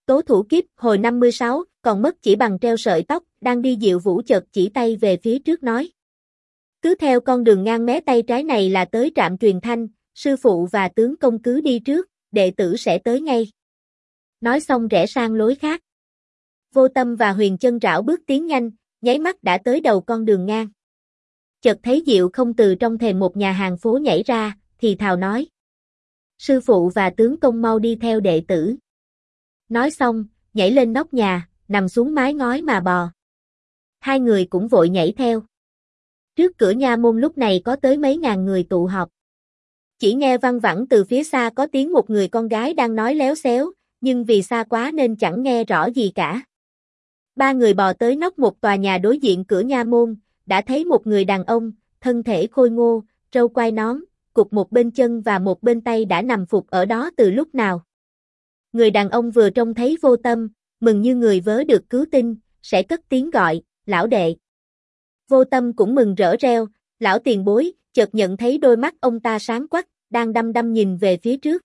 tố thủ kiếp hồi 56, còn mất chỉ bằng treo sợi tóc, đang đi Diệu Vũ chợt chỉ tay về phía trước nói. Cứ theo con đường ngang mé tay trái này là tới trạm truyền thanh, sư phụ và tướng công cứ đi trước, đệ tử sẽ tới ngay. Nói xong rẽ sang lối khác. Vô Tâm và Huyền Chân rảo bước tiến nhanh, nháy mắt đã tới đầu con đường ngang. Chợt thấy Diệu Không từ trong thềm một nhà hàng phố nhảy ra, thì thào nói. Sư phụ và tướng công mau đi theo đệ tử. Nói xong, nhảy lên nóc nhà, nằm xuống mái ngói mà bò. Hai người cũng vội nhảy theo. Trước cửa nha môn lúc này có tới mấy ngàn người tụ họp. Chỉ nghe văng vẳng từ phía xa có tiếng một người con gái đang nói léo xéo, nhưng vì xa quá nên chẳng nghe rõ gì cả. Ba người bò tới nóc một tòa nhà đối diện cửa nha môn, đã thấy một người đàn ông, thân thể khôi ngô, râu quai nón, cụt một bên chân và một bên tay đã nằm phục ở đó từ lúc nào. Người đàn ông vừa trông thấy Vô Tâm, mừng như người vớ được cứu tinh, sẽ cất tiếng gọi, lão đệ. Vô Tâm cũng mừng rỡ reo, lão tiền bối, chợt nhận thấy đôi mắt ông ta sáng quắc, đang đăm đăm nhìn về phía trước.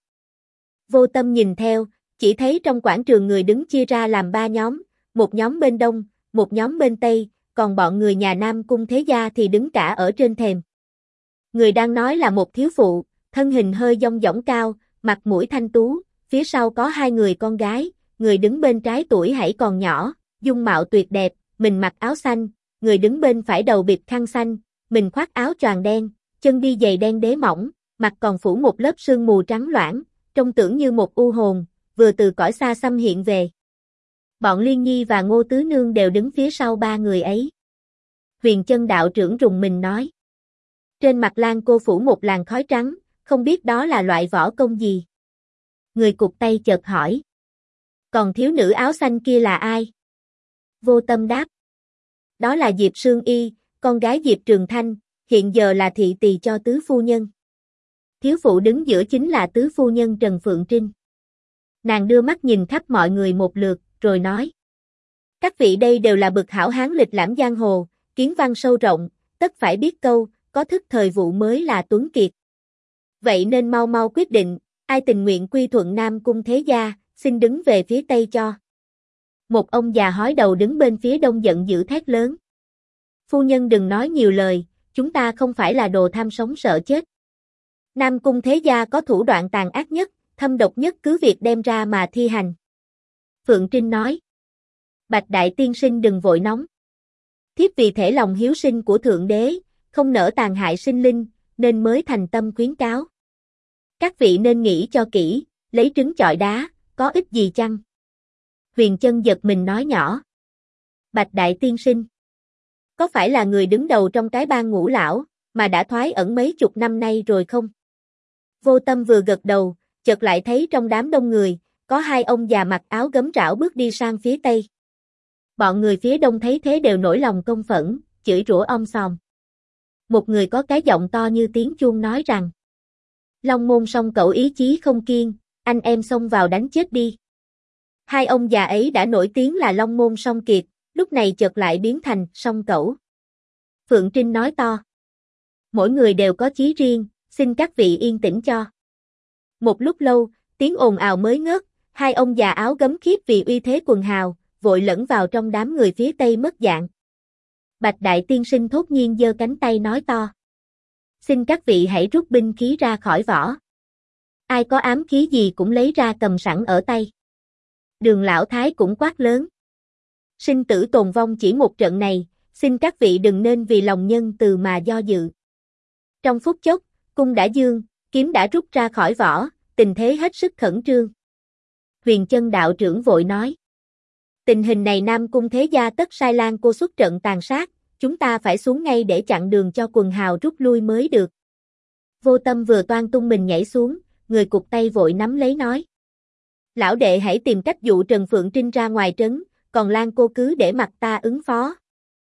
Vô Tâm nhìn theo, chỉ thấy trong quảng trường người đứng chia ra làm ba nhóm, một nhóm bên đông, một nhóm bên tây, còn bọn người nhà Nam Cung Thế Gia thì đứng cả ở trên thềm. Người đang nói là một thiếu phụ, thân hình hơi dong dỏng cao, mặt mũi thanh tú, phía sau có hai người con gái, người đứng bên trái tuổi hãy còn nhỏ, dung mạo tuyệt đẹp, mình mặc áo xanh, người đứng bên phải đầu bịt khăn xanh, mình khoác áo choàng đen, chân đi giày đen đế mỏng, mặt còn phủ một lớp sương mù trắng loãng, trông tưởng như một u hồn, vừa từ cõi xa xăm hiện về. Bọn Liên Nhi và Ngô Tứ Nương đều đứng phía sau ba người ấy. Huyền Chân đạo trưởng rùng mình nói. Trên mặt Lan cô phủ một làn khói trắng, không biết đó là loại võ công gì. Người cụt tay chợt hỏi. Còn thiếu nữ áo xanh kia là ai? Vô Tâm đáp. Đó là Diệp Sương Y, con gái Diệp Trường Thanh, hiện giờ là thị tỳ cho tứ phu nhân. Thiếu phụ đứng giữa chính là tứ phu nhân Trần Phượng Trinh. Nàng đưa mắt nhìn khắp mọi người một lượt, rồi nói. Các vị đây đều là bậc hảo hán lịch lãm giang hồ, kiến văn sâu rộng, tất phải biết câu, có thức thời vụ mới là tuấn kiệt. Vậy nên mau mau quyết định, ai tình nguyện quy thuận Nam Cung Thế Gia, xin đứng về phía Tây cho. Một ông già hói đầu đứng bên phía đông giận dữ thét lớn. Phu nhân đừng nói nhiều lời, chúng ta không phải là đồ tham sống sợ chết. Nam Cung Thế Gia có thủ đoạn tàn ác nhất, thâm độc nhất cứ việc đem ra mà thi hành. Phượng Trinh nói. Bạch đại tiên sinh đừng vội nóng. Thiếp vì thể lòng hiếu sinh của Thượng Đế, không nỡ tàn hại sinh linh, nên mới thành tâm khuyến cáo. Các vị nên nghĩ cho kỹ, lấy trứng chọi đá, có ích gì chăng? Huyền Chân giật mình nói nhỏ. Bạch đại tiên sinh. Có phải là người đứng đầu trong cái bang Ngũ Lão, mà đã thoái ẩn mấy chục năm nay rồi không? Vô Tâm vừa gật đầu, chợt lại thấy trong đám đông người, có hai ông già mặc áo gấm rảo bước đi sang phía tây. Bọn người phía đông thấy thế đều nổi lòng công phẫn, chửi rủa om sòm. Một người có cái giọng to như tiếng chuông nói rằng. Long Môn Song Cẩu ý chí không kiên, anh em xông vào đánh chết đi. Hai ông già ấy đã nổi tiếng là Long Môn Song Kiệt, lúc này chợt lại biến thành Song Cẩu. Phượng Trinh nói to. Mỗi người đều có chí riêng, xin các vị yên tĩnh cho. Một lúc lâu, tiếng ồn ào mới ngớt, hai ông già áo gấm khiếp vì uy thế quần hào, vội lẫn vào trong đám người phía tây mất dạng. Bạch đại tiên sinh thốt nhiên giơ cánh tay nói to. Xin các vị hãy rút binh khí ra khỏi vỏ. Ai có ám khí gì cũng lấy ra cầm sẵn ở tay. Đường lão thái cũng quát lớn. Sinh tử tồn vong chỉ một trận này, xin các vị đừng nên vì lòng nhân từ mà do dự. Trong phút chốc, cung đã dương, kiếm đã rút ra khỏi vỏ, tình thế hết sức khẩn trương. Huyền Chân đạo trưởng vội nói. Tình hình này Nam Cung Thế Gia tất sai Lan cô xuất trận tàn sát, chúng ta phải xuống ngay để chặn đường cho quần hào rút lui mới được. Vô Tâm vừa toan tung mình nhảy xuống, người cụt tay vội nắm lấy nói. Lão đệ hãy tìm cách dụ Trần Phượng Trinh ra ngoài trấn, còn Lan cô cứ để mặc ta ứng phó.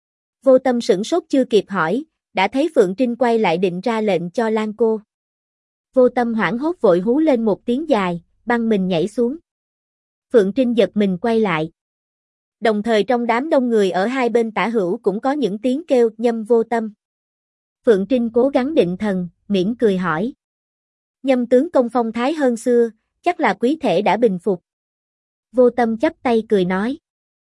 Vô Tâm sửng sốt chưa kịp hỏi, đã thấy Phượng Trinh quay lại định ra lệnh cho Lan cô. Vô Tâm hoảng hốt vội hú lên một tiếng dài, băng mình nhảy xuống. Phượng Trinh giật mình quay lại. Đồng thời trong đám đông người ở hai bên tả hữu cũng có những tiếng kêu nhâm Vô Tâm. Phượng Trinh cố gắng định thần, mỉm cười hỏi. Nhâm tướng công phong thái hơn xưa, chắc là quý thể đã bình phục. Vô Tâm chắp tay cười nói.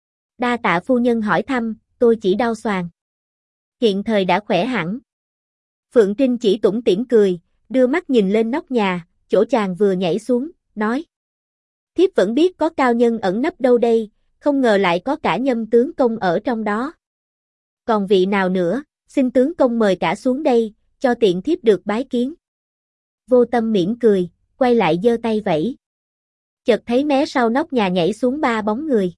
Đa tạ phu nhân hỏi thăm, tôi chỉ đau xoàng. Hiện thời đã khỏe hẳn. Phượng Trinh chỉ tủm tỉm cười, đưa mắt nhìn lên nóc nhà, chỗ chàng vừa nhảy xuống, nói. Thiếp vẫn biết có cao nhân ẩn nấp đâu đây, không ngờ lại có cả Nhâm tướng công ở trong đó. Còn vị nào nữa, xin tướng công mời cả xuống đây, cho tiện thiếp được bái kiến. Vô Tâm mỉm cười, quay lại giơ tay vẫy. Chợt thấy mé sau nóc nhà nhảy xuống 3 bóng người.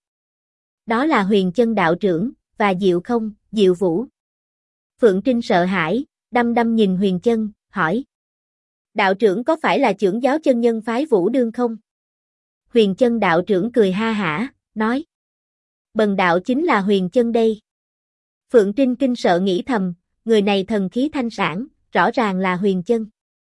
Đó là Huyền Chân đạo trưởng, và Diệu Không, Diệu Vũ. Phượng Trinh sợ hãi, đăm đăm nhìn Huyền Chân, hỏi. Đạo trưởng có phải là trưởng giáo chân nhân phái Vũ Đương không? Huyền Chân đạo trưởng cười ha hả, nói. Bần đạo chính là Huyền Chân đây. Phượng Trinh kinh sợ nghĩ thầm, người này thần khí thanh sản, rõ ràng là Huyền Chân.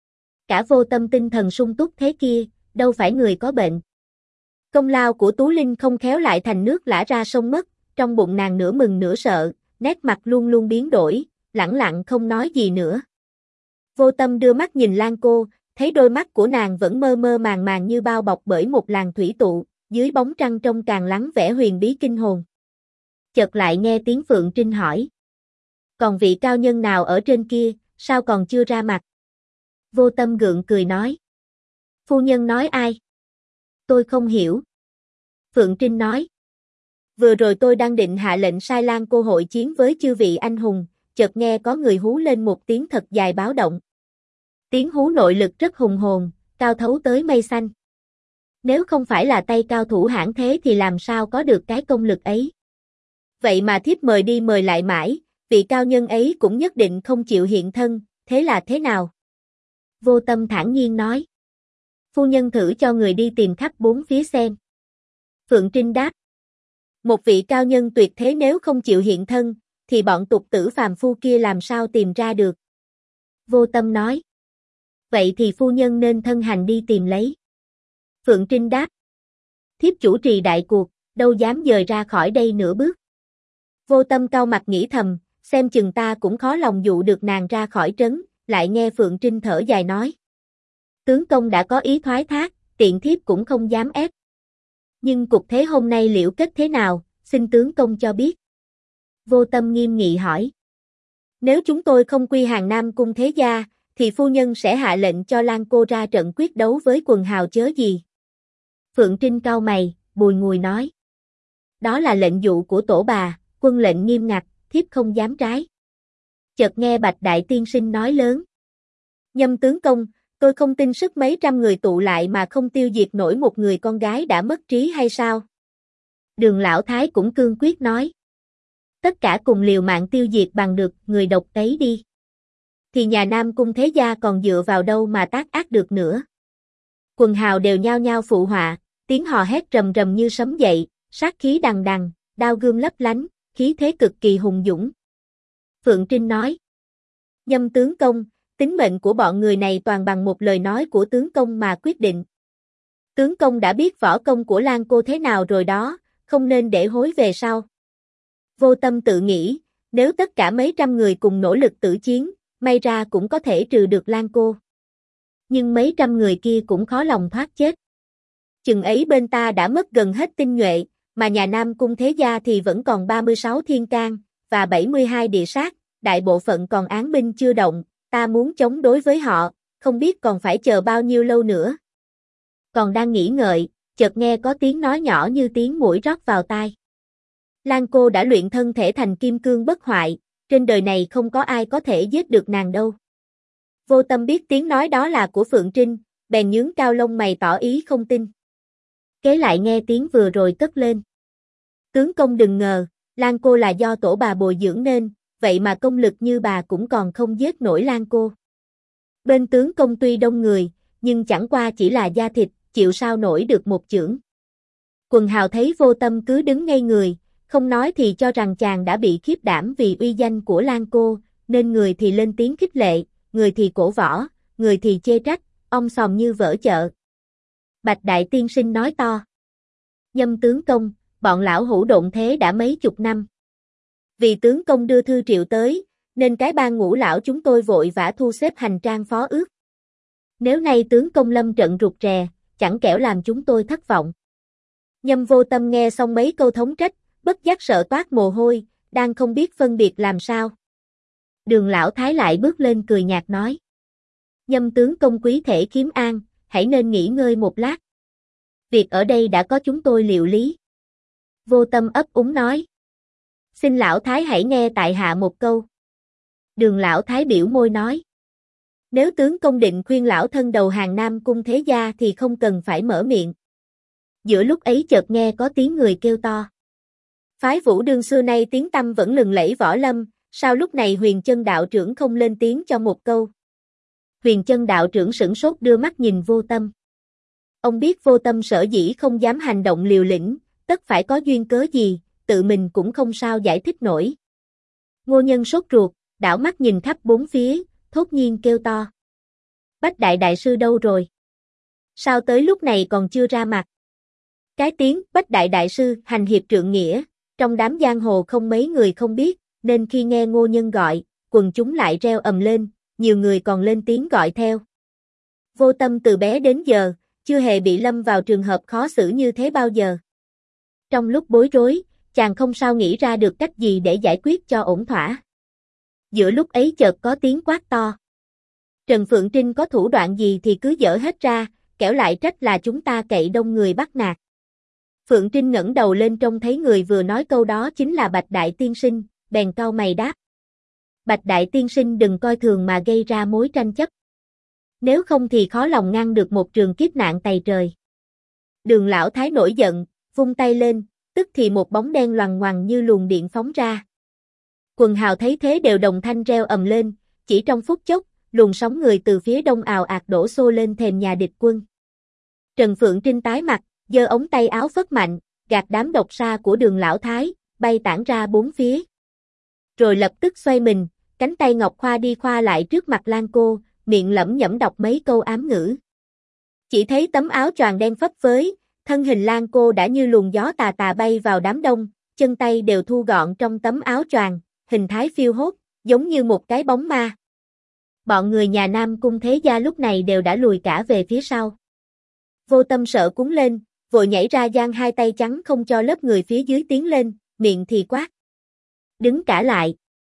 Cả Vô Tâm tinh thần sung túc thế kia, đâu phải người có bệnh. Công lao của Tú Linh không khéo lại thành nước lã ra sông mất, trong bụng nàng nửa mừng nửa sợ, nét mặt luôn luôn biến đổi, lẳng lặng không nói gì nữa. Vô Tâm đưa mắt nhìn Lan Cô, thấy đôi mắt của nàng vẫn mơ mơ màng màng như bao bọc bởi một làn thủy tụ, dưới bóng trăng trông càng lắng vẻ huyền bí kinh hồn. Chợt lại nghe tiếng Phượng Trinh hỏi. Còn vị cao nhân nào ở trên kia, sao còn chưa ra mặt? Vô Tâm gượng cười nói. Phu nhân nói ai? Tôi không hiểu. Phượng Trinh nói. Vừa rồi tôi đang định hạ lệnh sai Lan Cô hội chiến với chư vị anh hùng, chợt nghe có người hú lên một tiếng thật dài báo động. Tiếng hú nội lực rất hùng hồn, cao thấu tới mây xanh. Nếu không phải là tay cao thủ hãn thế thì làm sao có được cái công lực ấy. Vậy mà thiếp mời đi mời lại mãi, vị cao nhân ấy cũng nhất định không chịu hiện thân, thế là thế nào? Vô Tâm thản nhiên nói. Phu nhân thử cho người đi tìm khắp 4 phía xem. Phượng Trinh đáp. Một vị cao nhân tuyệt thế nếu không chịu hiện thân, thì bọn tục tử phàm phu kia làm sao tìm ra được? Vô Tâm nói. Vậy thì phu nhân nên thân hành đi tìm lấy. Phượng Trinh đáp. Thiếp chủ trì đại cuộc, đâu dám dời ra khỏi đây nửa bước. Vô Tâm cau mặt nghĩ thầm, xem chừng ta cũng khó lòng dụ được nàng ra khỏi trấn, lại nghe Phượng Trinh thở dài nói. Tướng công đã có ý thoái thác, tiện thiếp cũng không dám ép. Nhưng cục thế hôm nay liệu kết thế nào, xin tướng công cho biết. Vô Tâm nghiêm nghị hỏi. Nếu chúng tôi không quy hàng Nam Cung thế gia, thì phu nhân sẽ hạ lệnh cho Lan Cô ra trận quyết đấu với quần hào chớ gì. Phượng Trinh cau mày, bùi ngùi nói. Đó là lệnh dụ của tổ bà, quân lệnh nghiêm ngặt, thiếp không dám trái. Chợt nghe Bạch Đại Tiên Sinh nói lớn. Nhâm tướng công, tôi không tin sức mấy trăm người tụ lại mà không tiêu diệt nổi một người con gái đã mất trí hay sao? Đường Lão Thái cũng cương quyết nói. Tất cả cùng liều mạng tiêu diệt bằng được người độc ấy đi. Thì nhà Nam Cung thế gia còn dựa vào đâu mà tác ác được nữa. Quần hào đều nhao nhao phụ họa, tiếng hò hét rầm rầm như sấm dậy, sát khí đằng đằng, đao gươm lấp lánh, khí thế cực kỳ hùng dũng. Phượng Trinh nói. Nhâm tướng công, tính mệnh của bọn người này toàn bằng một lời nói của tướng công mà quyết định. Tướng công đã biết võ công của Lan Cô thế nào rồi đó, không nên để hối về sau. Vô Tâm tự nghĩ, nếu tất cả mấy trăm người cùng nỗ lực tử chiến, may ra cũng có thể trừ được Lan Cô. Nhưng mấy trăm người kia cũng khó lòng thoát chết. Chừng ấy bên ta đã mất gần hết tinh nhuệ, mà nhà Nam Cung thế gia thì vẫn còn 36 thiên can, và 72 địa sát, đại bộ phận còn án binh chưa động, ta muốn chống đối với họ, không biết còn phải chờ bao nhiêu lâu nữa. Còn đang nghĩ ngợi, chợt nghe có tiếng nói nhỏ như tiếng muỗi rót vào tai. Lan Cô đã luyện thân thể thành kim cương bất hoại, trên đời này không có ai có thể giết được nàng đâu. Vô Tâm biết tiếng nói đó là của Phượng Trinh, bèn nhướng cao lông mày tỏ ý không tin. Kế lại nghe tiếng vừa rồi cất lên. Tướng công đừng ngờ, Lan Cô là do tổ bà bồi dưỡng nên, vậy mà công lực như bà cũng còn không giết nổi Lan Cô. Bên tướng công tuy đông người, nhưng chẳng qua chỉ là da thịt, chịu sao nổi được một chưởng. Quần hào thấy Vô Tâm cứ đứng ngây người, không nói thì cho rằng chàng đã bị khiếp đảm vì uy danh của Lan Cô, nên người thì lên tiếng khích lệ, người thì cổ võ, người thì chê trách, om sòm như vỡ chợ. Bạch Đại Tiên Sinh nói to. Nhâm tướng công, bọn lão hữu độn thế đã mấy chục năm. Vì tướng công đưa thư triệu tới, nên cái ban ngũ lão chúng tôi vội vã thu xếp hành trang phó ước. Nếu nay tướng công lâm trận rụt rè, chẳng kẻo làm chúng tôi thất vọng. Nhâm Vô Tâm nghe xong mấy câu thống trách, bất giác sợ toát mồ hôi, đang không biết phân biệt làm sao. Đường lão thái lại bước lên cười nhạt nói. Nhâm tướng công quý thể khiếm an, hãy nên nghỉ ngơi một lát. Việc ở đây đã có chúng tôi liệu lý. Vô Tâm ấp úng nói. Xin lão thái hãy nghe tại hạ một câu. Đường lão thái biểu môi nói. Nếu tướng công định khuyên lão thân đầu hàng Nam Cung Thế Gia thì không cần phải mở miệng. Giữa lúc ấy chợt nghe có tiếng người kêu to. Phái Vũ Đương xưa nay tiếng tăm vẫn lừng lẫy võ lâm, sao lúc này Huyền Chân đạo trưởng không lên tiếng cho một câu? Huyền Chân đạo trưởng sửng sốt đưa mắt nhìn Vô Tâm. Ông biết Vô Tâm sở dĩ không dám hành động liều lĩnh, tất phải có duyên cớ gì, tự mình cũng không sao giải thích nổi. Ngô Nhân sốt ruột, đảo mắt nhìn khắp bốn phía, thốt nhiên kêu to. Bách Đại Đại Sư đâu rồi? Sao tới lúc này còn chưa ra mặt? Cái tiếng Bách Đại Đại Sư hành hiệp trượng nghĩa, trong đám giang hồ không mấy người không biết, nên khi nghe Ngô Nhân gọi, quần chúng lại reo ầm lên, nhiều người còn lên tiếng gọi theo. Vô Tâm từ bé đến giờ, chưa hề bị lâm vào trường hợp khó xử như thế bao giờ. Trong lúc bối rối, chàng không sao nghĩ ra được cách gì để giải quyết cho ổn thỏa. Giữa lúc ấy chợt có tiếng quát to. Trần Phượng Trinh có thủ đoạn gì thì cứ dở hết ra, kẻo lại trách là chúng ta cậy đông người bắt nạt. Phượng Trinh ngẩng đầu lên trông thấy người vừa nói câu đó chính là Bạch Đại Tiên Sinh, bèn cau mày đáp. Bạch Đại Tiên Sinh đừng coi thường mà gây ra mối tranh chấp. Nếu không thì khó lòng ngăn được một trường kiếp nạn tày trời. Đường lão thái nổi giận, vung tay lên, tức thì một bóng đen loằng ngoằng như luồng điện phóng ra. Quần hào thấy thế đều đồng thanh reo ầm lên, chỉ trong phút chốc, luồng sóng người từ phía đông ào ạt đổ xô lên thềm nhà địch quân. Trần Phượng Trinh tái mặt, giơ ống tay áo phất mạnh, gạt đám độc sa của đường lão thái, bay tản ra bốn phía. Rồi lập tức xoay mình, cánh tay ngọc khoa đi khoa lại trước mặt Lan Cô, miệng lẩm nhẩm đọc mấy câu ám ngữ. Chỉ thấy tấm áo choàng đen phấp phới, thân hình Lan Cô đã như luồng gió tà tà bay vào đám đông, chân tay đều thu gọn trong tấm áo choàng, hình thái phiêu hốt, giống như một cái bóng ma. Bọn người nhà Nam Cung Thế Gia lúc này đều đã lùi cả về phía sau. Vô Tâm sợ cuống lên, vội nhảy ra giang hai tay trắng không cho lớp người phía dưới tiến lên, miệng thì quát. Đứng cả lại.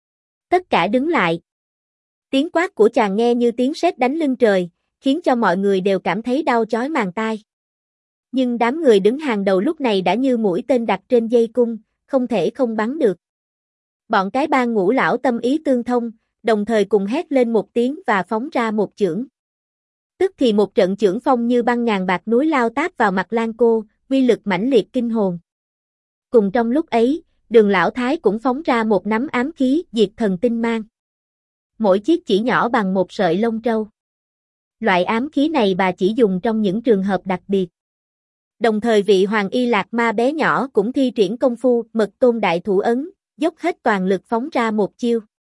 Tất cả đứng lại. Tiếng quát của chàng nghe như tiếng sét đánh lưng trời, khiến cho mọi người đều cảm thấy đau chói màng tai. Nhưng đám người đứng hàng đầu lúc này đã như mũi tên đặt trên dây cung, không thể không bắn được. Bọn cái bang Ngũ lão tâm ý tương thông, đồng thời cùng hét lên một tiếng và phóng ra một chưởng. Tức thì một trận chưởng phong như băng ngàn bạc núi lao táp vào mặt Lan Cô, uy lực mãnh liệt kinh hồn. Cùng trong lúc ấy, Đường lão thái cũng phóng ra một nắm ám khí diệt thần tinh mang. Mỗi chiếc chỉ nhỏ bằng một sợi lông trâu. Loại ám khí này bà chỉ dùng trong những trường hợp đặc biệt. Đồng thời vị Hoàng Y Lạc Ma bé nhỏ cũng thi triển công phu Mật Tôn Đại Thủ Ấn, dốc hết toàn lực phóng ra một chiêu.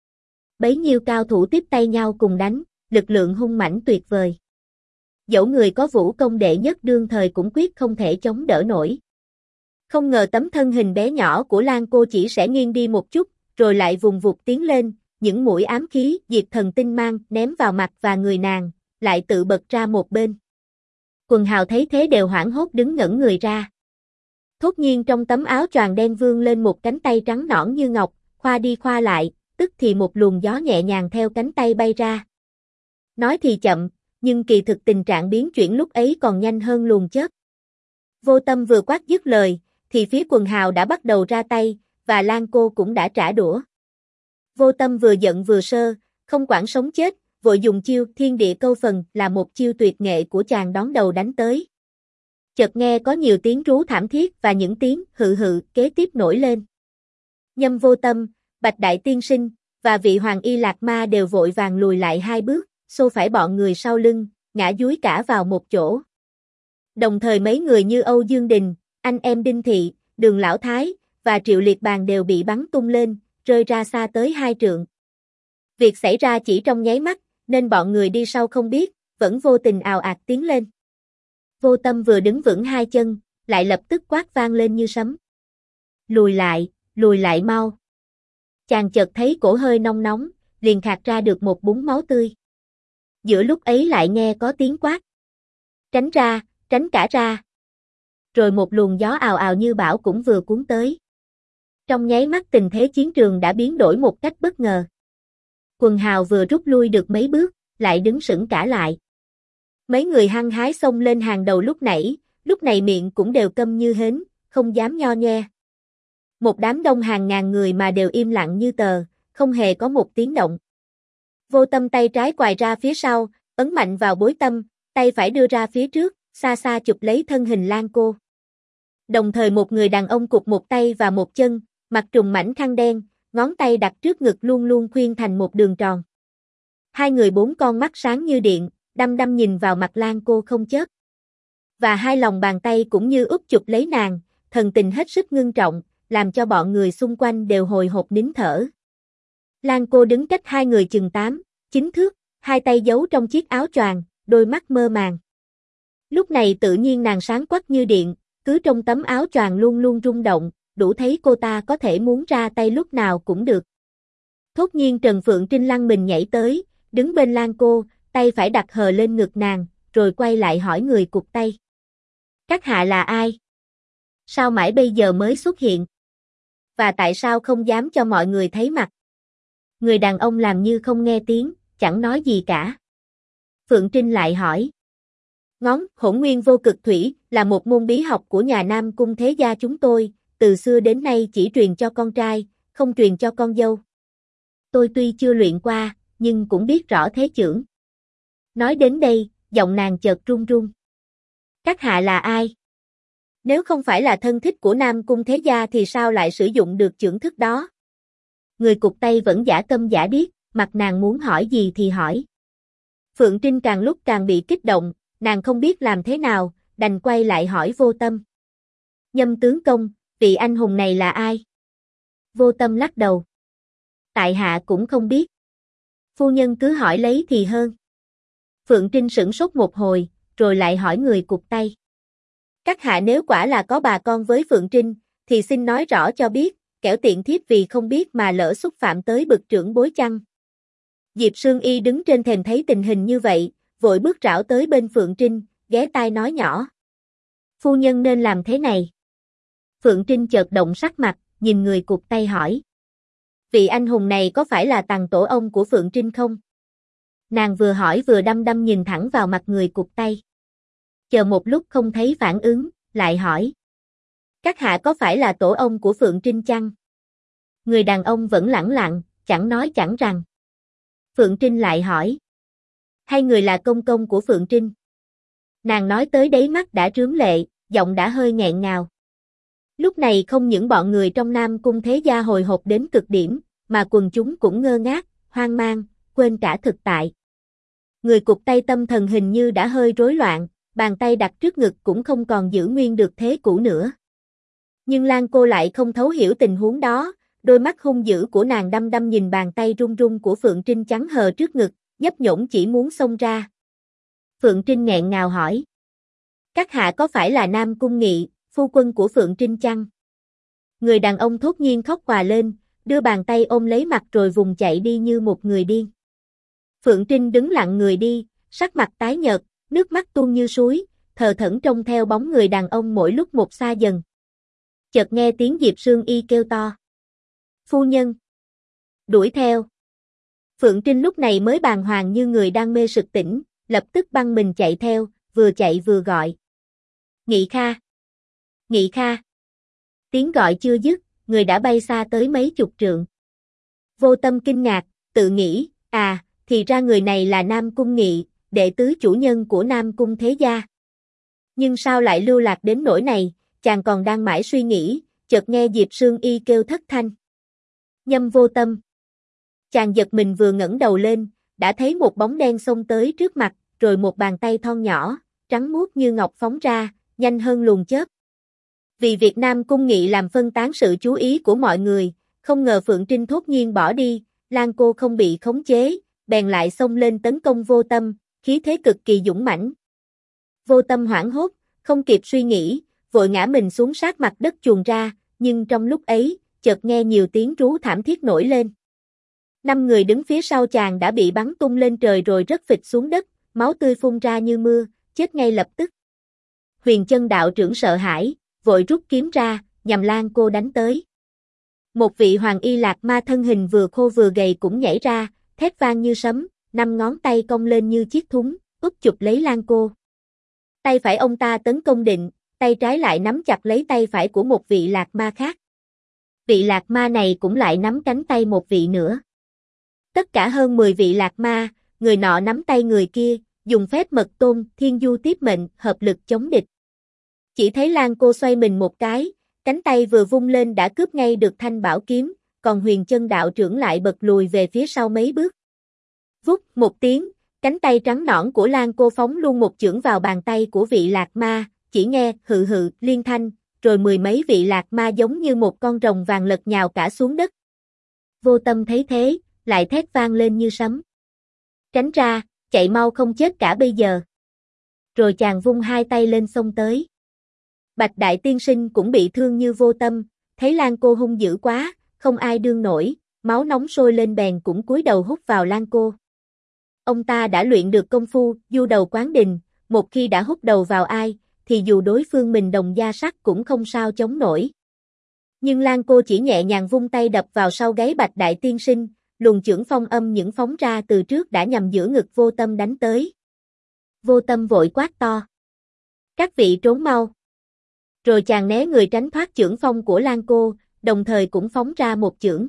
Bấy nhiêu cao thủ tiếp tay nhau cùng đánh, lực lượng hung mãnh tuyệt vời. Dẫu người có vũ công đệ nhất đương thời cũng quyết không thể chống đỡ nổi. Không ngờ tấm thân hình bé nhỏ của Lan Cô chỉ sẽ nghiêng đi một chút, rồi lại vùng vụt tiến lên, những mũi ám khí diệt thần tinh mang ném vào mặt và người nàng, lại tự bật ra một bên. Quần hào thấy thế đều hoảng hốt đứng ngẩn người ra. Thốt nhiên trong tấm áo choàng đen vươn lên một cánh tay trắng nõn như ngọc, khoa đi khoa lại, tức thì một luồng gió nhẹ nhàng theo cánh tay bay ra. Nói thì chậm, nhưng kỳ thực tình trạng biến chuyển lúc ấy còn nhanh hơn luồng chớp. Vô Tâm vừa quát dứt lời, thì phía quần hào đã bắt đầu ra tay, và Lan Cô cũng đã trả đũa. Vô Tâm vừa giận vừa sơ, không quản sống chết, vội dùng chiêu Thiên Địa Câu Phần là một chiêu tuyệt nghệ của chàng đón đầu đánh tới. Chợt nghe có nhiều tiếng rú thảm thiết và những tiếng hự hự kế tiếp nổi lên. Nhâm Vô Tâm, Bạch Đại Tiên Sinh và vị Hoàng Y Lạc Ma đều vội vàng lùi lại hai bước, xô phải bọn người sau lưng, ngã dúi cả vào một chỗ. Đồng thời mấy người như Âu Dương Đình, anh em Đinh Thị, Đường Lão Thái và Triệu Liệt Bàn đều bị bắn tung lên, rơi ra xa tới 2 trượng. Việc xảy ra chỉ trong nháy mắt, nên bọn người đi sau không biết, vẫn vô tình ào ạt tiến lên. Vô Tâm vừa đứng vững hai chân, lại lập tức quát vang lên như sấm. Lùi lại mau. Chàng chợt thấy cổ hơi nóng nóng, liền khạc ra được một búng máu tươi. Giữa lúc ấy lại nghe có tiếng quát. Tránh ra, tránh cả ra. rồi một luồng gió ào ào như bão cũng vừa cuốn tới. Trong nháy mắt tình thế chiến trường đã biến đổi một cách bất ngờ. Quần hào vừa rút lui được mấy bước, lại đứng sững cả lại. Mấy người hăng hái xông lên hàng đầu lúc này miệng cũng đều câm như hến, không dám nho nhe. Một đám đông hàng ngàn người mà đều im lặng như tờ, không hề có một tiếng động. Vô Tâm tay trái quài ra phía sau, ấn mạnh vào bối tâm, tay phải đưa ra phía trước, xa xa chụp lấy thân hình Lan Cô. Đồng thời một người đàn ông cụt một tay và một chân, mặc trùm mảnh khăn đen, ngón tay đặt trước ngực luôn luôn khuyên thành một đường tròn. Hai người bốn con mắt sáng như điện, đăm đăm nhìn vào mặt Lan Cô không chớp. Và hai lòng bàn tay cũng như úp chụp lấy nàng, thần tình hết sức ngưng trọng, làm cho bọn người xung quanh đều hồi hộp nín thở. Lan Cô đứng cách hai người chừng 8, 9 thước, hai tay giấu trong chiếc áo choàng, đôi mắt mơ màng. Lúc này tự nhiên nàng sáng quắc như điện, cứ trong tấm áo choàng luôn luôn rung động, đủ thấy cô ta có thể muốn ra tay lúc nào cũng được. Thốt nhiên Trần Phượng Trinh lăn mình nhảy tới, đứng bên Lan Cô, tay phải đặt hờ lên ngực nàng, rồi quay lại hỏi người cụt tay. Các hạ là ai? Sao mãi bây giờ mới xuất hiện? Và tại sao không dám cho mọi người thấy mặt? Người đàn ông làm như không nghe tiếng, chẳng nói gì cả. Phượng Trinh lại hỏi. Ngón Hỗn Nguyên Vô Cực Thủy là một môn bí học của nhà Nam Cung thế gia chúng tôi, từ xưa đến nay chỉ truyền cho con trai, không truyền cho con dâu. Tôi tuy chưa luyện qua, nhưng cũng biết rõ thế chưởng. Nói đến đây, giọng nàng chợt run run. Các hạ là ai? Nếu không phải là thân thích của Nam Cung thế gia thì sao lại sử dụng được chưởng thức đó? Người cụt tay vẫn giả câm giả điếc, mặt nàng muốn hỏi gì thì hỏi. Phượng Trinh càng lúc càng bị kích động, nàng không biết làm thế nào, đành quay lại hỏi Vô Tâm. Nhâm tướng công, vị anh hùng này là ai? Vô Tâm lắc đầu. Tại hạ cũng không biết. Phu nhân cứ hỏi lấy thì hơn. Phượng Trinh sửng sốt một hồi, rồi lại hỏi người cụt tay. Các hạ nếu quả là có bà con với Phượng Trinh, thì xin nói rõ cho biết, kẻo tiện thiếp vì không biết mà lỡ xúc phạm tới bậc trưởng bối chăng. Diệp Sương Y đứng trên thềm thấy tình hình như vậy, vội bước rảo tới bên Phượng Trinh, ghé tai nói nhỏ. Phu nhân nên làm thế này. Phượng Trinh chợt động sắc mặt, nhìn người cụt tay hỏi. Vị anh hùng này có phải là tằng tổ ông của Phượng Trinh không? Nàng vừa hỏi vừa đăm đăm nhìn thẳng vào mặt người cụt tay. Chờ một lúc không thấy phản ứng, lại hỏi. Các hạ có phải là tổ ông của Phượng Trinh chăng? Người đàn ông vẫn lẳng lặng, chẳng nói chẳng rằng. Phượng Trinh lại hỏi. Hay người là công công của Phượng Trinh? Nàng nói tới đấy mắt đã rướm lệ, giọng đã hơi nghẹn ngào. Lúc này không những bọn người trong Nam Cung thế gia hồi hộp đến cực điểm, mà quần chúng cũng ngơ ngác, hoang mang, quên cả thực tại. Người cụt tay tâm thần hình như đã hơi rối loạn, bàn tay đặt trước ngực cũng không còn giữ nguyên được thế cũ nữa. Nhưng Lan Cô lại không thấu hiểu tình huống đó, đôi mắt hung dữ của nàng đăm đăm nhìn bàn tay run run của Phượng Trinh trắng hờ trước ngực, nhấp nhổm chỉ muốn xông ra. Phượng Trinh nghẹn ngào hỏi. Các hạ có phải là Nam Cung Nghị, phu quân của Phượng Trinh chăng? Người đàn ông thốt nhiên khóc òa lên, đưa bàn tay ôm lấy mặt rồi vùng chạy đi như một người điên. Phượng Trinh đứng lặng người đi, sắc mặt tái nhợt, nước mắt tuôn như suối, thờ thẫn trông theo bóng người đàn ông mỗi lúc một xa dần. Chợt nghe tiếng Diệp Sương Y kêu to. Phu nhân! Đuổi theo! Phượng Trinh lúc này mới bàng hoàng như người đang mê sực tỉnh, lập tức băng mình chạy theo, vừa chạy vừa gọi. Nghị Kha! Nghị Kha! Tiếng gọi chưa dứt, người đã bay xa tới mấy chục trượng. Vô Tâm kinh ngạc, tự nghĩ, thì ra người này là Nam Cung Nghị, đệ tứ chủ nhân của Nam Cung thế gia. Nhưng sao lại lưu lạc đến nỗi này, chàng còn đang mãi suy nghĩ, chợt nghe Diệp Sương Y kêu thất thanh. Nhâm Vô Tâm. Chàng giật mình vừa ngẩng đầu lên, đã thấy một bóng đen xông tới trước mặt, rồi một bàn tay thon nhỏ, trắng muốt như ngọc phóng ra, nhanh hơn luồng chớp. Vì việc Nam Cung Nghị làm phân tán sự chú ý của mọi người, không ngờ Phượng Trinh thốt nhiên bỏ đi, Lan Cô không bị khống chế, bèn lại xông lên tấn công Vô Tâm, khí thế cực kỳ dũng mãnh. Vô Tâm hoảng hốt, không kịp suy nghĩ, vội ngã mình xuống sát mặt đất chuồn ra, nhưng trong lúc ấy, chợt nghe nhiều tiếng rú thảm thiết nổi lên. 5 người đứng phía sau chàng đã bị bắn tung lên trời rồi rớt phịch xuống đất, máu tươi phun ra như mưa, chết ngay lập tức. Huyền Chân đạo trưởng sợ hãi, vội rút kiếm ra, nhằm Lan cô đánh tới. Một vị hoàng y lạc ma thân hình vừa khô vừa gầy cũng nhảy ra, thét vang như sấm, 5 ngón tay cong lên như chiếc thúng, úp chụp lấy Lan cô. Tay phải ông ta tấn công định, tay trái lại nắm chặt lấy tay phải của một vị lạc ma khác. Vị lạc ma này cũng lại nắm cánh tay một vị nữa. Tất cả hơn 10 vị lạc ma, người nọ nắm tay người kia, dùng phép mật tôn, thiên du tiếp mệnh, hợp lực chống địch. Chỉ thấy Lan cô xoay mình một cái, cánh tay vừa vung lên đã cướp ngay được thanh bảo kiếm, còn Huyền Chân đạo trưởng lại bật lùi về phía sau mấy bước. Vút một tiếng, cánh tay trắng nõn của Lan cô phóng luôn một chưởng vào bàn tay của vị lạc ma, chỉ nghe hự hự liên thanh, rồi 10 mấy vị lạc ma giống như một con rồng vàng lật nhào cả xuống đất. Vô Tâm thấy thế, lại thét vang lên như sấm. Tránh ra, chạy mau không chết cả bây giờ. Rồi chàng vung hai tay lên xông tới. Bạch Đại Tiên Sinh cũng bị thương như Vô Tâm, thấy Lan cô hung dữ quá, không ai đương nổi, máu nóng sôi lên bèn cũng cúi đầu hút vào Lan cô. Ông ta đã luyện được công phu du đầu quán đình, một khi đã hút đầu vào ai, thì dù đối phương mình đồng da sắt cũng không sao chống nổi. Nhưng Lan cô chỉ nhẹ nhàng vung tay đập vào sau gáy Bạch Đại Tiên Sinh, luồng chưởng phong âm những phóng ra từ trước đã nhằm giữa ngực Vô Tâm đánh tới. Vô Tâm vội quát to. Các vị trốn mau. Rồi chàng né người tránh thoát chưởng phong của Lan cô, đồng thời cũng phóng ra một chưởng.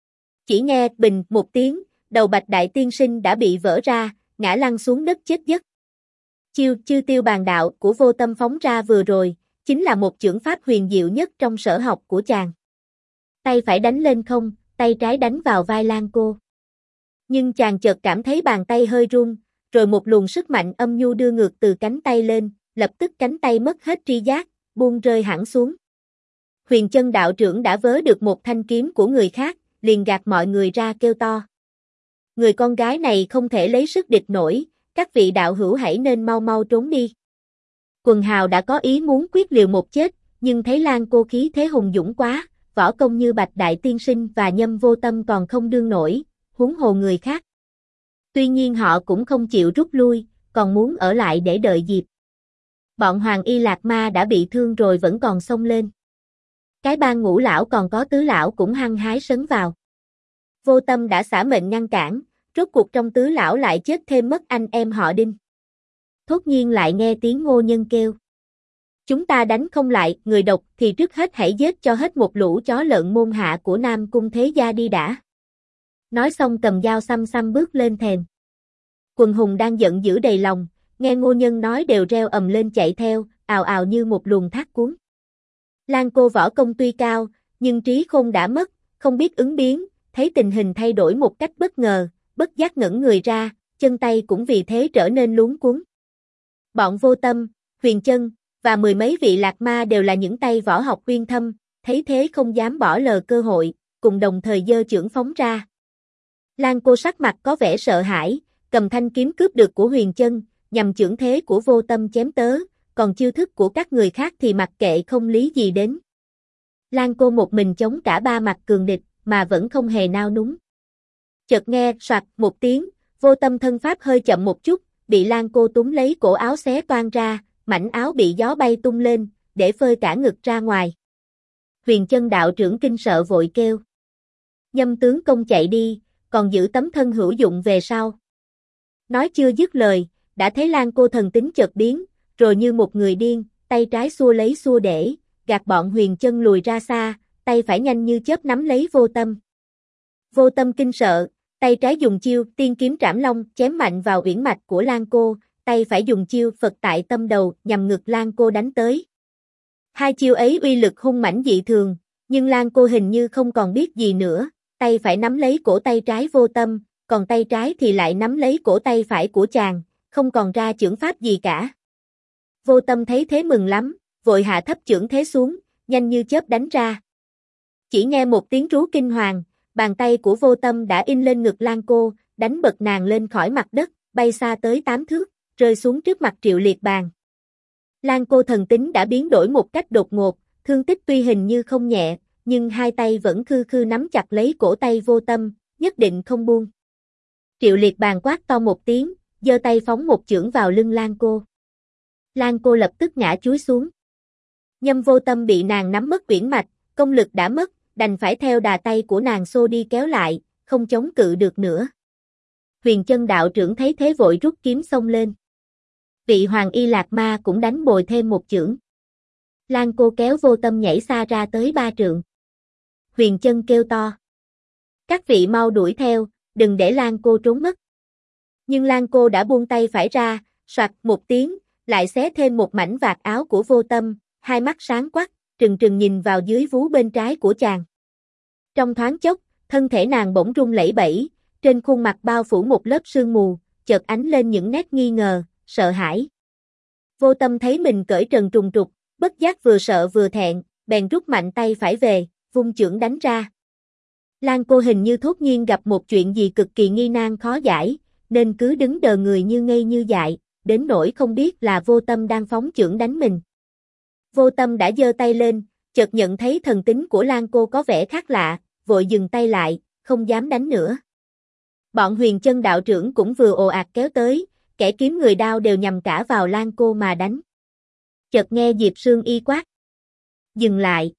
Chỉ nghe bình một tiếng, đầu Bạch Đại Tiên Sinh đã bị vỡ ra, ngã lăn xuống đất chết giấc. Chiêu Chư Tiêu Bàn Đạo của Vô Tâm phóng ra vừa rồi, chính là một chưởng pháp huyền diệu nhất trong sở học của chàng. Tay phải đánh lên không, tay trái đánh vào vai Lan cô. Nhưng chàng chợt cảm thấy bàn tay hơi run, rồi một luồng sức mạnh âm nhu đưa ngược từ cánh tay lên, lập tức cánh tay mất hết tri giác, buông rơi hẳn xuống. Huyền Chân đạo trưởng đã vớ được một thanh kiếm của người khác, liền gạt mọi người ra kêu to. Người con gái này không thể lấy sức địch nổi, các vị đạo hữu hãy nên mau mau trốn đi. Quần hào đã có ý muốn quyết liều một chết, nhưng thấy Lan cô khí thế hùng dũng quá, võ công như Bạch Đại Tiên Sinh và Nhâm Vô Tâm còn không đương nổi, huống hồ người khác. Tuy nhiên họ cũng không chịu rút lui, còn muốn ở lại để đợi dịp. Bọn Hoàng Y Lạc Ma đã bị thương rồi vẫn còn xông lên. Cái bang Ngũ lão còn có Tứ lão cũng hăng hái sấn vào. Vô Tâm đã xả mệnh ngăn cản, rốt cuộc trong Tứ lão lại chết thêm mất anh em họ Đinh. Thốt nhiên lại nghe tiếng Ngô Nhân kêu. Chúng ta đánh không lại, người độc thì trước hết hãy giết cho hết một lũ chó lợn môn hạ của Nam Cung Thế Gia đi đã. Nói xong cầm dao xăm xăm bước lên thềm. Quần hùng đang giận dữ đầy lòng, nghe Ngô Nhân nói đều reo ầm lên chạy theo, ào ào như một luồng thác cuốn. Lan cô võ công tuy cao, nhưng trí khôn đã mất, không biết ứng biến, thấy tình hình thay đổi một cách bất ngờ, bất giác ngẩn người ra, chân tay cũng vì thế trở nên luống cuống. Bọn Vô Tâm, Huyền Chân và 10 mấy vị lạc ma đều là những tay võ học uyên thâm, thấy thế không dám bỏ lờ cơ hội, cùng đồng thời giơ chưởng phóng ra. Lan cô sắc mặt có vẻ sợ hãi, cầm thanh kiếm cướp được của Huyền Chân, nhằm chưởng thế của Vô Tâm chém tớ, còn chiêu thức của các người khác thì mặc kệ không lý gì đến. Lan cô một mình chống cả ba mặt cường địch, mà vẫn không hề nao núng. Chợt nghe soạt một tiếng, Vô Tâm thân pháp hơi chậm một chút, bị Lan cô túm lấy cổ áo xé toang ra, mảnh áo bị gió bay tung lên, để phơi cả ngực ra ngoài. Huyền Chân đạo trưởng kinh sợ vội kêu. Nhâm tướng công chạy đi, còn giữ tấm thân hữu dụng về sau. Nói chưa dứt lời, đã thấy Lan cô thần tính chợt biến, rồi như một người điên, tay trái xua lấy xua để, gạt bọn Huyền Chân lùi ra xa, tay phải nhanh như chớp nắm lấy Vô Tâm. Vô Tâm kinh sợ, tay trái dùng chiêu Tiên kiếm trảm long chém mạnh vào uyển mạch của Lan cô, tay phải dùng chiêu Phật tại tâm đầu nhằm ngực Lan cô đánh tới. Hai chiêu ấy uy lực hung mãnh dị thường, nhưng Lan cô hình như không còn biết gì nữa, tay phải nắm lấy cổ tay trái Vô Tâm, còn tay trái thì lại nắm lấy cổ tay phải của chàng, không còn ra chưởng pháp gì cả. Vô Tâm thấy thế mừng lắm, vội hạ thấp chưởng thế xuống, nhanh như chớp đánh ra. Chỉ nghe một tiếng rú kinh hoàng, bàn tay của Vô Tâm đã in lên ngực Lan cô, đánh bật nàng lên khỏi mặt đất, bay xa tới 8 thước, rơi xuống trước mặt Triệu Liệt Bàn. Lan cô thần tính đã biến đổi một cách đột ngột, thương tích tuy hình như không nhẹ, nhưng hai tay vẫn khư khư nắm chặt lấy cổ tay Vô Tâm, nhất định không buông. Triệu Liệt Bàn quát to một tiếng, giơ tay phóng một chưởng vào lưng Lan cô. Lan cô lập tức ngã chúi xuống. Nhâm Vô Tâm bị nàng nắm mất uyển mạch, công lực đã mất, đành phải theo đà tay của nàng xô đi kéo lại, không chống cự được nữa. Huyền Chân đạo trưởng thấy thế vội rút kiếm xông lên. Vị Hoàng Y Lạc Ma cũng đánh bồi thêm một chưởng. Lan cô kéo Vô Tâm nhảy xa ra tới 3 trượng. Huyền Chân kêu to: "Các vị mau đuổi theo, đừng để Lan cô trốn mất." Nhưng Lan cô đã buông tay phải ra, soạt một tiếng, lại xé thêm một mảnh vạt áo của Vô Tâm, hai mắt sáng quắc, trừng trừng nhìn vào dưới vú bên trái của chàng. Trong thoáng chốc, thân thể nàng bỗng rung lẩy bẩy, trên khuôn mặt bao phủ một lớp sương mù, chợt ánh lên những nét nghi ngờ, sợ hãi. Vô Tâm thấy mình cởi trần trùng trục, bất giác vừa sợ vừa thẹn, bèn rút mạnh tay phải về, vung chưởng đánh ra. Lan cô hình như thốt nhiên gặp một chuyện gì cực kỳ nghi nan khó giải, nên cứ đứng đờ người như ngây như dại, đến nỗi không biết là Vô Tâm đang phóng chưởng đánh mình. Vô Tâm đã giơ tay lên, chợt nhận thấy thần tính của Lan cô có vẻ khác lạ, vội dừng tay lại, không dám đánh nữa. Bọn Huyền Chân đạo trưởng cũng vừa ồ ạt kéo tới, kẻ kiếm người đao đều nhằm cả vào Lan cô mà đánh. Chợt nghe Diệp Sương Y quát: "Dừng lại!"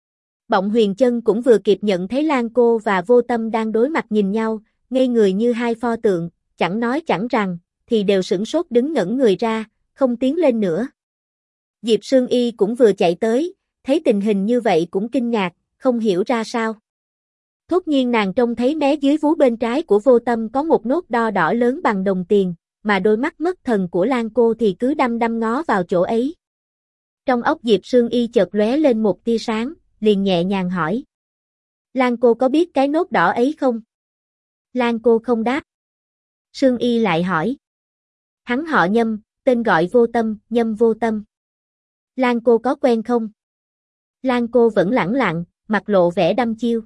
Bọn Huyền Chân cũng vừa kịp nhận thấy Lan cô và Vô Tâm đang đối mặt nhìn nhau, ngây người như hai pho tượng, chẳng nói chẳng rằng, thì đều sửng sốt đứng ngẩn người ra, không tiến lên nữa. Diệp Sương Y cũng vừa chạy tới, thấy tình hình như vậy cũng kinh ngạc, không hiểu ra sao. Thốt nhiên nàng trông thấy mé dưới vú bên trái của Vô Tâm có một nốt đo đỏ lớn bằng đồng tiền, mà đôi mắt mất thần của Lan cô thì cứ đăm đăm ngó vào chỗ ấy. Trong óc Diệp Sương Y chợt lóe lên một tia sáng, liền nhẹ nhàng hỏi: "Lan cô có biết cái nốt đỏ ấy không?" Lan cô không đáp. Sương Y lại hỏi: "Hắn họ Nhâm, tên gọi Vô Tâm, Nhâm Vô Tâm. Lan cô có quen không?" Lan cô vẫn lẳng lặng, mặt lộ vẻ đăm chiêu.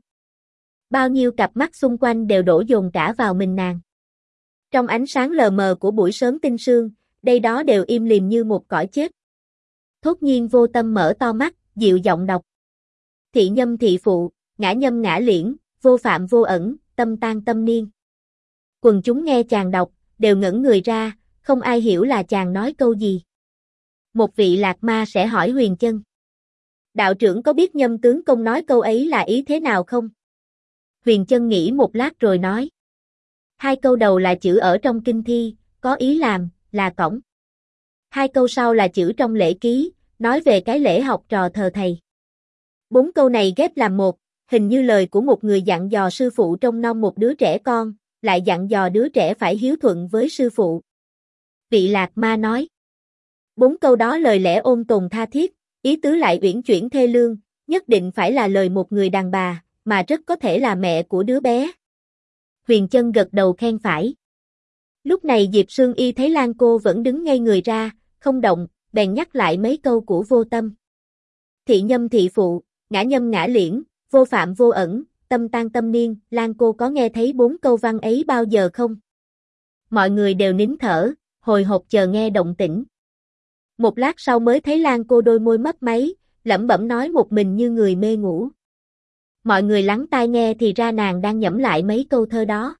Bao nhiêu cặp mắt xung quanh đều đổ dồn cả vào mình nàng. Trong ánh sáng lờ mờ của buổi sớm tinh sương, đây đó đều im lìm như một cõi chết. Thốt nhiên Vô Tâm mở to mắt, dịu giọng đọc: "Thị nhâm thị phụ, ngã nhâm ngã liễn, vô phạm vô ẩn, tâm tan tâm niên." Quần chúng nghe chàng đọc, đều ngẩn người ra, không ai hiểu là chàng nói câu gì. Một vị lạc ma sẽ hỏi Huyền Chân: "Đạo trưởng có biết Nhâm tướng công nói câu ấy là ý thế nào không?" Huyền Chân nghĩ một lát rồi nói: "Hai câu đầu là chữ ở trong kinh thi, có ý là cổng. Hai câu sau là chữ trong lễ ký, nói về cái lễ học trò thờ thầy. 4 câu này ghép làm một, hình như lời của một người dặn dò sư phụ trông nom một đứa trẻ con, lại dặn dò đứa trẻ phải hiếu thuận với sư phụ." Vị lạc ma nói: 4 câu đó lời lẽ ôn tồn tha thiết, ý tứ lại uyển chuyển thê lương, nhất định phải là lời một người đàn bà, mà rất có thể là mẹ của đứa bé. Huyền Chân gật đầu khen phải. Lúc này Diệp Sương Y thấy Lan cô vẫn đứng ngây người ra, không động, bèn nhắc lại mấy câu của Vô Tâm. Thị nhâm thị phụ, ngã nhâm ngã liễn, vô phạm vô ẩn, tâm tan tâm niên. Lan cô có nghe thấy 4 câu văn ấy bao giờ không? Mọi người đều nín thở, hồi hộp chờ nghe động tĩnh. Một lát sau mới thấy Lan cô đôi môi mấp máy, lẩm bẩm nói một mình như người mê ngủ. Mọi người lắng tai nghe thì ra nàng đang nhẩm lại mấy câu thơ đó.